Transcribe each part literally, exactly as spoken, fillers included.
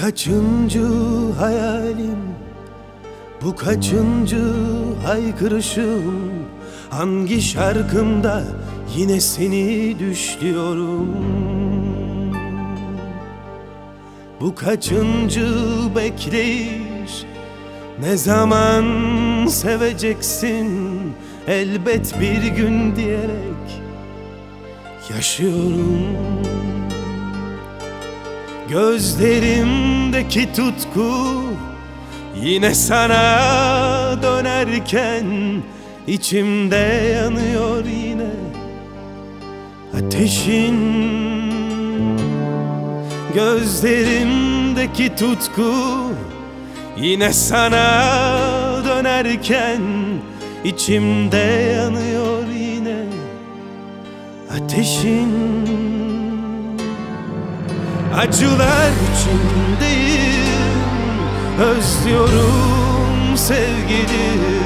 kaçıncı hayalim, bu kaçıncı haykırışım? Hangi şarkımda yine seni düşlüyorum? Bu kaçıncı bekleyiş, ne zaman seveceksin elbet bir gün diyerek yaşıyorum. Gözlerimdeki tutku yine sana dönerken içimde yanıyor yine ateşin. Gözlerimdeki tutku yine sana dönerken içimde yanıyor yine ateşin. Acılar içindeyim, özlüyorum sevgilim.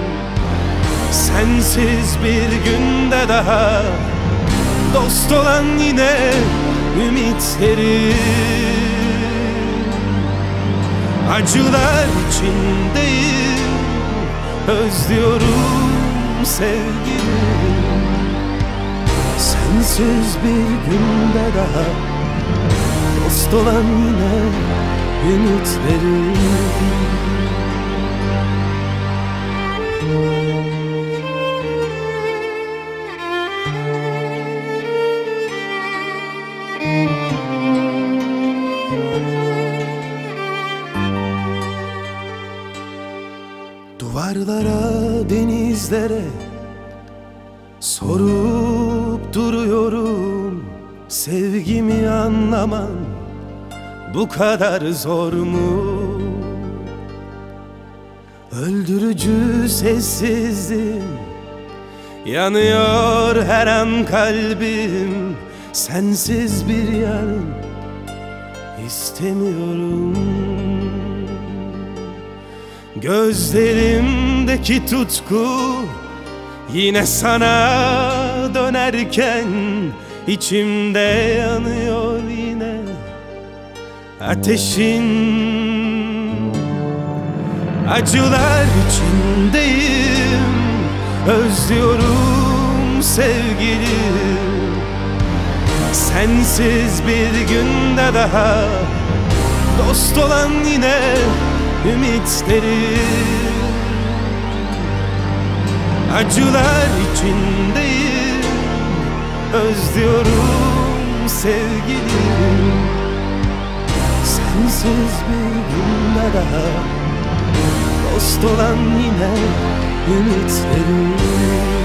Sensiz bir günde daha dost olan yine ümitlerim. Acılar içindeyim, özlüyorum sevgilim. Sensiz bir günde daha dost olan yine ümitlerim. Duvarlara, denizlere sorup duruyorum, sevgimi anlaman bu kadar zor mu? Öldürücü sessizliğim, yanıyor her an kalbim. Sensiz bir yarın istemiyorum. Gözlerimdeki tutku yine sana dönerken içimde yanıyor yine ateşin. Acılar içindeyim, özlüyorum sevgilim. Sensiz bir günde daha dost olan yine ümitlerim. Acılar içindeyim, özlüyorum sevgilim. Sensiz bir günde daha dost olan yine ümitlerim.